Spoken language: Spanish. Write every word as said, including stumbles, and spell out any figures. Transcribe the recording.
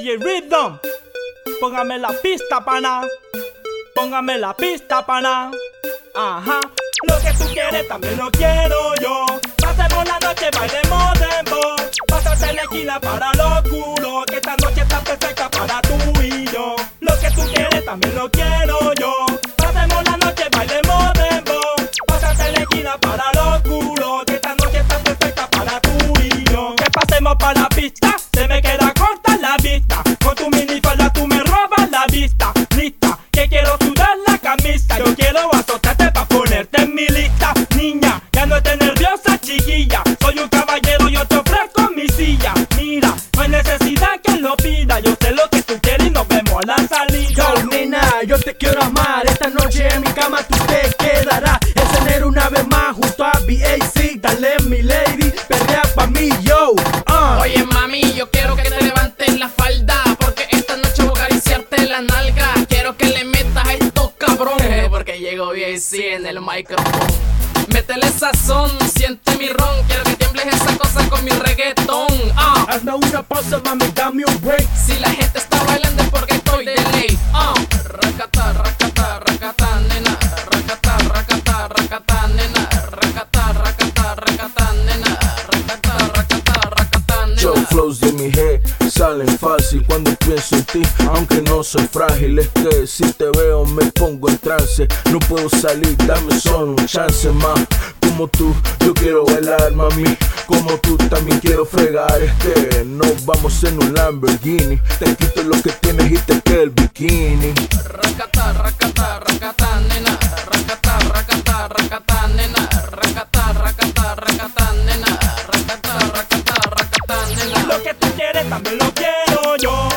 D J Rhythm, póngame la pista, pana. Póngame la pista, pana. Ajá. Lo que tú quieres también lo quiero yo. Pasemos la noche, bailemos dembow. Pásate en la esquina para los culos, que esta noche está perfecta para tú y yo. Lo que tú quieres también lo quiero yo. Pasemos la noche, bailemos dembow. Pásate en la esquina para los culos, que esta noche está perfecta para tú y yo. Que pasemos para la pista, se me queda corta la vista. Con tu minifalda tú me robas la vista. Lista, que quiero sudar la camisa. Yo quiero azotarte pa' ponerte en mi lista. Niña, ya no estés nerviosa, chiquilla. Soy un caballero, yo te ofrezco mi silla. Mira, no hay necesidad que lo pida. Yo sé lo que tú quieres y nos vemos a la salida. Yo, nena, yo te quiero amar. Esta noche en mi cama tú te quedarás. Es enero una vez más junto a B A C. Dale mi lady, perrea pa' mí, yo. uh. Oye mami, yo quiero que te levantes la falda, porque esta noche voy a acariciarte la nalga. Quiero que le metas a estos cabrones, porque llegó B A C en el micrófono. Métele sazón, siente mi ron. Quiero que tiembles esa cosa con mi reggaetón. uh. Hazme una pausa, mami, dame un break. Si la gente está bailando es porque estoy de ley. uh. Racata, racata, racata, nena. Racata, racata, racata, nena. Racata, racata, racata, nena. Racata, racata, racata, nena. Yo, flows de mi head salen fácil cuando pienso en ti, aunque no soy frágil. Es que si te veo me pongo en trance. No puedo salir, dame solo un chance más. Como tú, yo quiero bailar, mami. Como tú también quiero fregar. Es que nos vamos en un Lamborghini. Te quito lo que tienes y te queda el bikini. Racata, racata, racata, nena. Racata, racata, racata, nena. Racata, racata, racata, nena. Racata, racata, racata, nena. Lo que tú quieres también lo quiero yo.